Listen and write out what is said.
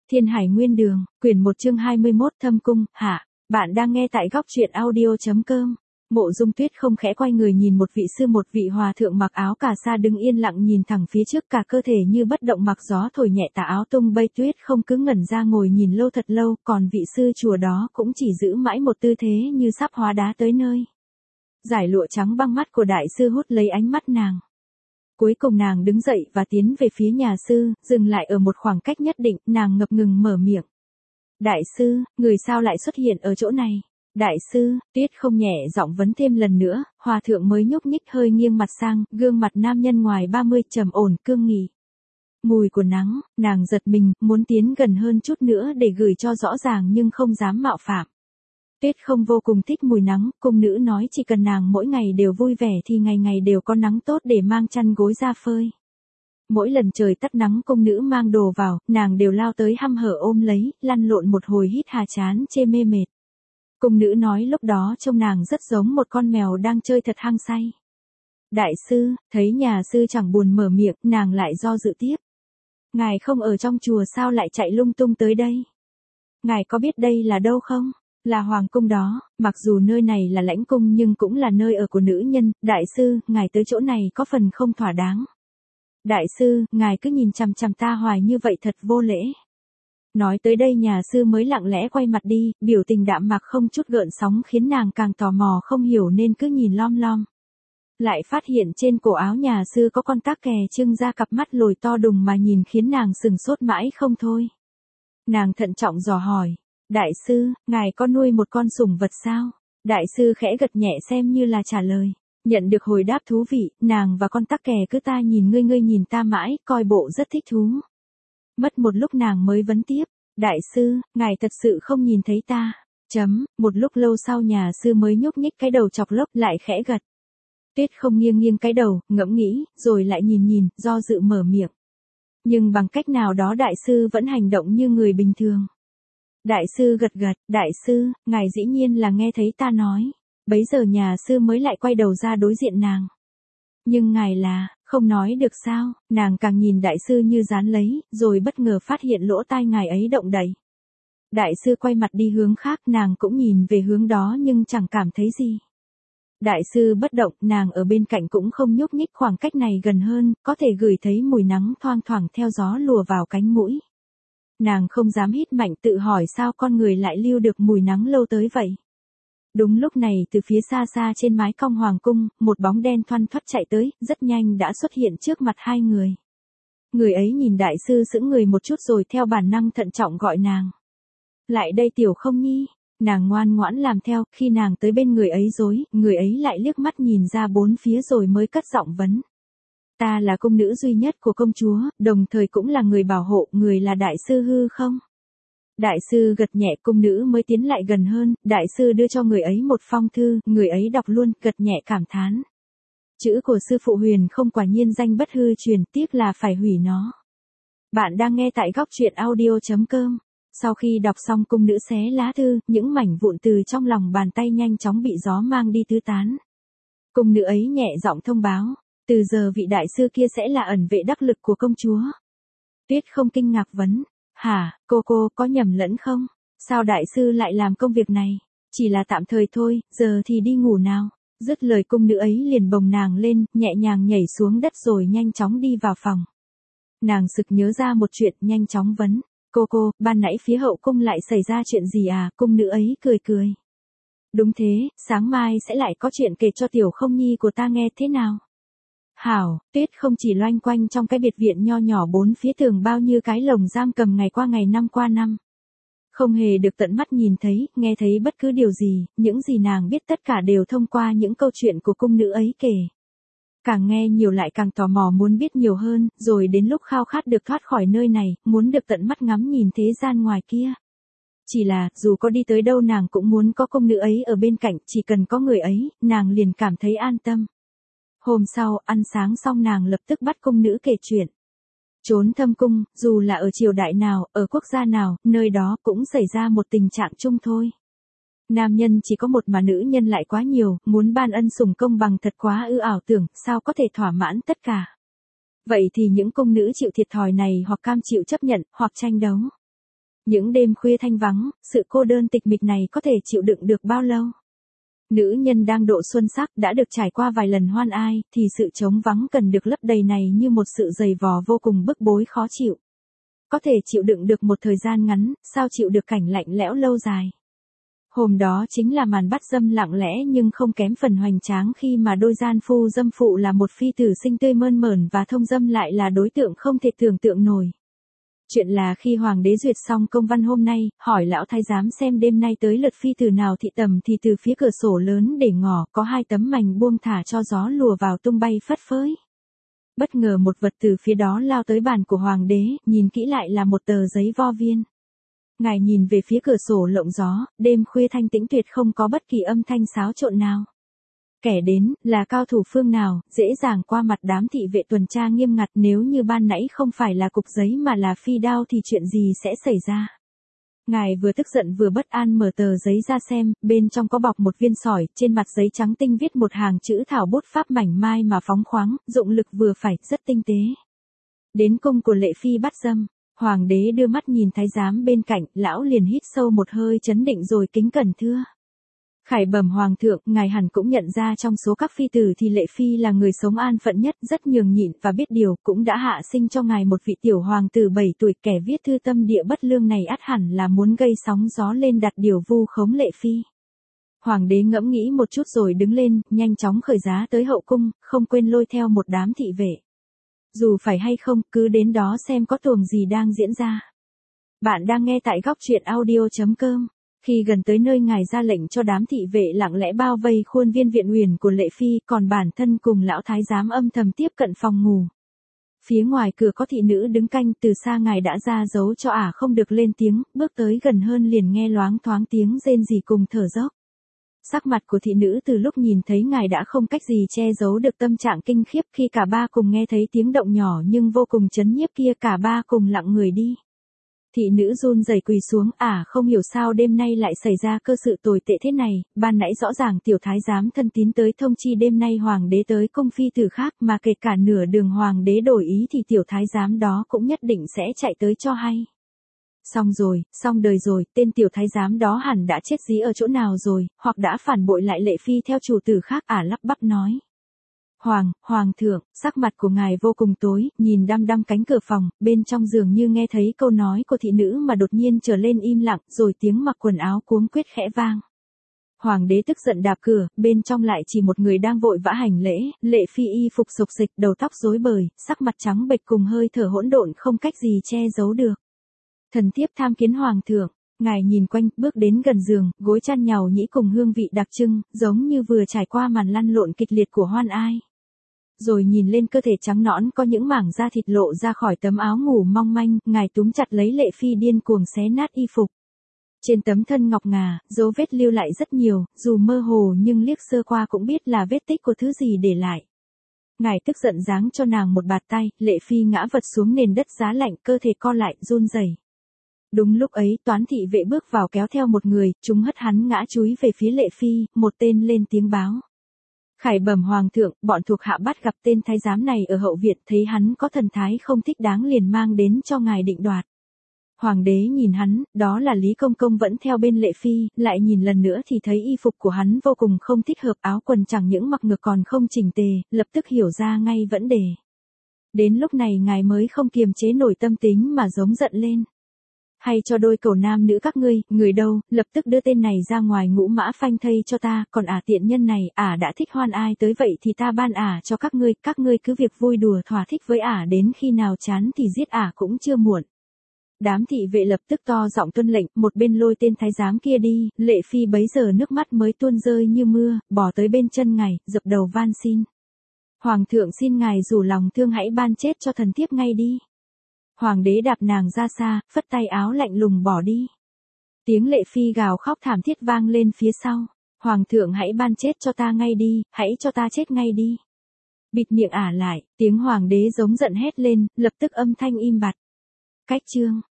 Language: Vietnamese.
Thiên Hải Nguyên Đường, quyển 1 chương 21 Thâm Cung, hạ. Bạn đang nghe tại góc truyện audio.com. Mộ Dung Tuyết không khẽ quay người nhìn một vị sư một vị hòa thượng mặc áo cà sa đứng yên lặng nhìn thẳng phía trước, cả cơ thể như bất động, mặc gió thổi nhẹ tà áo tung bay. Tuyết không cứ ngẩn ra ngồi nhìn lâu thật lâu, còn vị sư chùa đó cũng chỉ giữ mãi một tư thế như sắp hóa đá tới nơi. Giải lụa trắng băng mắt của đại sư hút lấy ánh mắt nàng. Cuối cùng nàng đứng dậy và tiến về phía nhà sư, dừng lại ở một khoảng cách nhất định, nàng ngập ngừng mở miệng. Đại sư, người sao lại xuất hiện ở chỗ này? Đại sư, Tuyết không nhẹ giọng vấn thêm lần nữa, hòa thượng mới nhúc nhích hơi nghiêng mặt sang, gương mặt nam nhân ngoài 30 trầm ổn cương nghị. Mùi của nắng, nàng giật mình, muốn tiến gần hơn chút nữa để gửi cho rõ ràng nhưng không dám mạo phạm. Tuyết không vô cùng thích mùi nắng, cung nữ nói chỉ cần nàng mỗi ngày đều vui vẻ thì ngày ngày đều có nắng tốt để mang chăn gối ra phơi. Mỗi lần trời tắt nắng cung nữ mang đồ vào, nàng đều lao tới hăm hở ôm lấy, lăn lộn một hồi hít hà chán chê mê mệt. Cung nữ nói lúc đó trông nàng rất giống một con mèo đang chơi thật hăng say. Đại sư, thấy nhà sư chẳng buồn mở miệng, nàng lại do dự tiếp. Ngài không ở trong chùa sao lại chạy lung tung tới đây? Ngài có biết đây là đâu không? Là hoàng cung đó, mặc dù nơi này là lãnh cung nhưng cũng là nơi ở của nữ nhân. Đại sư, ngài tới chỗ này có phần không thỏa đáng. Đại sư, ngài cứ nhìn chằm chằm ta hoài như vậy thật vô lễ. Nói tới đây nhà sư mới lặng lẽ quay mặt đi, biểu tình đạm mạc không chút gợn sóng khiến nàng càng tò mò không hiểu nên cứ nhìn lom lom. Lại phát hiện trên cổ áo nhà sư có con tắc kè trưng ra cặp mắt lồi to đùng mà nhìn khiến nàng sừng sốt mãi không thôi. Nàng thận trọng dò hỏi. Đại sư, ngài có nuôi một con sủng vật sao? Đại sư khẽ gật nhẹ xem như là trả lời. Nhận được hồi đáp thú vị, nàng và con tắc kè cứ ta nhìn ngươi nhìn ta mãi, coi bộ rất thích thú. Mất một lúc nàng mới vấn tiếp. Đại sư, ngài thật sự không nhìn thấy ta. Một lúc lâu sau nhà sư mới nhúc nhích cái đầu chọc lốc lại khẽ gật. Tuyết không nghiêng cái đầu, ngẫm nghĩ, rồi lại nhìn, do dự mở miệng. Nhưng bằng cách nào đó đại sư vẫn hành động như người bình thường. Đại sư gật, đại sư, ngài dĩ nhiên là nghe thấy ta nói. Bấy giờ nhà sư mới lại quay đầu ra đối diện nàng. Nhưng ngài là, không nói được sao, nàng càng nhìn đại sư như dán lấy, rồi bất ngờ phát hiện lỗ tai ngài ấy động đậy. Đại sư quay mặt đi hướng khác, nàng cũng nhìn về hướng đó nhưng chẳng cảm thấy gì. Đại sư bất động, nàng ở bên cạnh cũng không nhúc nhích, khoảng cách này gần hơn, có thể gửi thấy mùi nắng thoang thoảng theo gió lùa vào cánh mũi. Nàng không dám hít mạnh, tự hỏi sao con người lại lưu được mùi nắng lâu tới vậy. Đúng lúc này từ phía xa xa trên mái cong hoàng cung, một bóng đen thoăn thoắt chạy tới, rất nhanh đã xuất hiện trước mặt hai người. Người ấy nhìn đại sư sững người một chút rồi theo bản năng thận trọng gọi nàng. Lại đây Tiểu Không Nhi. Nàng ngoan ngoãn làm theo, khi nàng tới bên người ấy rồi, người ấy lại liếc mắt nhìn ra bốn phía rồi mới cất giọng vấn. Ta là cung nữ duy nhất của công chúa, đồng thời cũng là người bảo hộ, người là đại sư hư không? Đại sư gật nhẹ, cung nữ mới tiến lại gần hơn, đại sư đưa cho người ấy một phong thư, người ấy đọc luôn, gật nhẹ cảm thán. Chữ của sư phụ Huyền không, quả nhiên danh bất hư truyền, tiếc là phải hủy nó. Bạn đang nghe tại góc truyện audio.com. Sau khi đọc xong cung nữ xé lá thư, những mảnh vụn từ trong lòng bàn tay nhanh chóng bị gió mang đi tứ tán. Cung nữ ấy nhẹ giọng thông báo. Từ giờ vị đại sư kia sẽ là ẩn vệ đắc lực của công chúa. Tuyết không kinh ngạc vấn. Hả, cô có nhầm lẫn không? Sao đại sư lại làm công việc này? Chỉ là tạm thời thôi, giờ thì đi ngủ nào. Dứt lời cung nữ ấy liền bồng nàng lên, nhẹ nhàng nhảy xuống đất rồi nhanh chóng đi vào phòng. Nàng sực nhớ ra một chuyện, nhanh chóng vấn. Cô, ban nãy phía hậu cung lại xảy ra chuyện gì à? Cung nữ ấy cười. Đúng thế, sáng mai sẽ lại có chuyện kể cho Tiểu Không Nhi của ta nghe thế nào? Hảo, Tuyết không chỉ loanh quanh trong cái biệt viện nho nhỏ bốn phía tường bao như cái lồng giam cầm ngày qua ngày năm qua năm. Không hề được tận mắt nhìn thấy, nghe thấy bất cứ điều gì, những gì nàng biết tất cả đều thông qua những câu chuyện của cung nữ ấy kể. Càng nghe nhiều lại càng tò mò muốn biết nhiều hơn, rồi đến lúc khao khát được thoát khỏi nơi này, muốn được tận mắt ngắm nhìn thế gian ngoài kia. Chỉ là, dù có đi tới đâu nàng cũng muốn có cung nữ ấy ở bên cạnh, chỉ cần có người ấy, nàng liền cảm thấy an tâm. Hôm sau, ăn sáng xong nàng lập tức bắt cung nữ kể chuyện. Trốn thâm cung, dù là ở triều đại nào, ở quốc gia nào, nơi đó cũng xảy ra một tình trạng chung thôi. Nam nhân chỉ có một mà nữ nhân lại quá nhiều, muốn ban ân sủng công bằng thật quá ư ảo tưởng, sao có thể thỏa mãn tất cả. Vậy thì những cung nữ chịu thiệt thòi này hoặc cam chịu chấp nhận, hoặc tranh đấu. Những đêm khuya thanh vắng, sự cô đơn tịch mịch này có thể chịu đựng được bao lâu? Nữ nhân đang độ xuân sắc đã được trải qua vài lần hoan ai, thì sự trống vắng cần được lấp đầy này như một sự dày vò vô cùng bức bối khó chịu. Có thể chịu đựng được một thời gian ngắn, sao chịu được cảnh lạnh lẽo lâu dài. Hôm đó chính là màn bắt dâm lặng lẽ nhưng không kém phần hoành tráng khi mà đôi gian phu dâm phụ là một phi tử xinh tươi mơn mởn và thông dâm lại là đối tượng không thể tưởng tượng nổi. Chuyện là khi hoàng đế duyệt xong công văn hôm nay, hỏi lão thái giám xem đêm nay tới lượt phi tử nào thị tầm thì từ phía cửa sổ lớn để ngỏ có 2 tấm mành buông thả cho gió lùa vào tung bay phất phới. Bất ngờ một vật từ phía đó lao tới bàn của hoàng đế, nhìn kỹ lại là một tờ giấy vo viên. Ngài nhìn về phía cửa sổ lộng gió, đêm khuya thanh tĩnh tuyệt không có bất kỳ âm thanh xáo trộn nào. Kẻ đến, là cao thủ phương nào, dễ dàng qua mặt đám thị vệ tuần tra nghiêm ngặt, nếu như ban nãy không phải là cục giấy mà là phi đao thì chuyện gì sẽ xảy ra. Ngài vừa tức giận vừa bất an mở tờ giấy ra xem, bên trong có bọc một viên sỏi, trên mặt giấy trắng tinh viết một hàng chữ thảo bút pháp mảnh mai mà phóng khoáng, dụng lực vừa phải, rất tinh tế. Đến cung của Lệ Phi bắt dâm, hoàng đế đưa mắt nhìn thái giám bên cạnh, lão liền hít sâu một hơi chấn định rồi kính cẩn thưa. Khải bẩm hoàng thượng, ngài hẳn cũng nhận ra trong số các phi tử thì Lệ Phi là người sống an phận nhất, rất nhường nhịn và biết điều, cũng đã hạ sinh cho ngài một vị tiểu hoàng tử 7 tuổi, kẻ viết thư tâm địa bất lương này ắt hẳn là muốn gây sóng gió lên đặt điều vu khống Lệ Phi. Hoàng đế ngẫm nghĩ một chút rồi đứng lên, nhanh chóng khởi giá tới hậu cung, không quên lôi theo một đám thị vệ. Dù phải hay không, cứ đến đó xem có tuồng gì đang diễn ra. Bạn đang nghe tại góc truyện audio.com. Khi gần tới nơi ngài ra lệnh cho đám thị vệ lặng lẽ bao vây khuôn viên viện uyển của Lệ Phi, còn bản thân cùng lão thái giám âm thầm tiếp cận phòng ngủ. Phía ngoài cửa có thị nữ đứng canh, từ xa ngài đã ra dấu cho ả không được lên tiếng, bước tới gần hơn liền nghe loáng thoáng tiếng rên rỉ cùng thở dốc. Sắc mặt của thị nữ từ lúc nhìn thấy ngài đã không cách gì che giấu được tâm trạng kinh khiếp, khi cả ba cùng nghe thấy tiếng động nhỏ nhưng vô cùng chấn nhiếp kia, cả ba cùng lặng người đi. Thị nữ run rẩy quỳ xuống, không hiểu sao đêm nay lại xảy ra cơ sự tồi tệ thế này, ban nãy rõ ràng tiểu thái giám thân tín tới thông chi đêm nay hoàng đế tới cung phi tử khác, mà kể cả nửa đường hoàng đế đổi ý thì tiểu thái giám đó cũng nhất định sẽ chạy tới cho hay. Xong rồi, xong đời rồi, tên tiểu thái giám đó hẳn đã chết dí ở chỗ nào rồi, hoặc đã phản bội lại Lệ Phi theo chủ tử khác, lắp bắp nói. Hoàng thượng, sắc mặt của ngài vô cùng tối, nhìn đăm đăm cánh cửa phòng, bên trong dường như nghe thấy câu nói của thị nữ mà đột nhiên trở lên im lặng, rồi tiếng mặc quần áo cuống quýt khẽ vang. Hoàng đế tức giận đạp cửa, bên trong lại chỉ một người đang vội vã hành lễ, Lệ Phi y phục xộc xịch, đầu tóc rối bời, sắc mặt trắng bệch cùng hơi thở hỗn độn không cách gì che giấu được. Thần thiếp tham kiến hoàng thượng. Ngài nhìn quanh, bước đến gần giường, gối chăn nhàu nhĩ cùng hương vị đặc trưng, giống như vừa trải qua màn lăn lộn kịch liệt của hoan ai. Rồi nhìn lên cơ thể trắng nõn có những mảng da thịt lộ ra khỏi tấm áo ngủ mong manh, ngài túm chặt lấy Lệ Phi điên cuồng xé nát y phục. Trên tấm thân ngọc ngà, dấu vết lưu lại rất nhiều, dù mơ hồ nhưng liếc sơ qua cũng biết là vết tích của thứ gì để lại. Ngài tức giận giáng cho nàng một bạt tay, Lệ Phi ngã vật xuống nền đất giá lạnh, cơ thể co lại, run rẩy. Đúng lúc ấy, toán thị vệ bước vào kéo theo một người, chúng hất hắn ngã chúi về phía Lệ Phi, một tên lên tiếng báo. Khải bẩm hoàng thượng, bọn thuộc hạ bắt gặp tên thái giám này ở hậu viện, thấy hắn có thần thái không thích đáng liền mang đến cho ngài định đoạt. Hoàng đế nhìn hắn, đó là Lý Công Công vẫn theo bên Lệ Phi, lại nhìn lần nữa thì thấy y phục của hắn vô cùng không thích hợp, áo quần chẳng những mặc ngược còn không chỉnh tề, lập tức hiểu ra ngay vấn đề. Đến lúc này ngài mới không kiềm chế nổi tâm tính mà giống giận lên. Hay cho đôi cầu nam nữ các ngươi, người đâu, lập tức đưa tên này ra ngoài ngũ mã phanh thây cho ta, còn tiện nhân này, đã thích hoan ai tới vậy thì ta ban cho các ngươi cứ việc vui đùa thỏa thích với đến khi nào chán thì giết cũng chưa muộn. Đám thị vệ lập tức to giọng tuân lệnh, một bên lôi tên thái giám kia đi, Lệ Phi bấy giờ nước mắt mới tuôn rơi như mưa, bỏ tới bên chân ngài, dập đầu van xin. Hoàng thượng xin ngài rủ lòng thương hãy ban chết cho thần thiếp ngay đi. Hoàng đế đạp nàng ra xa, phất tay áo lạnh lùng bỏ đi. Tiếng Lệ Phi gào khóc thảm thiết vang lên phía sau. Hoàng thượng hãy ban chết cho ta ngay đi, hãy cho ta chết ngay đi. Bịt miệng lại, tiếng hoàng đế giống giận hét lên, lập tức âm thanh im bặt. Cách chương.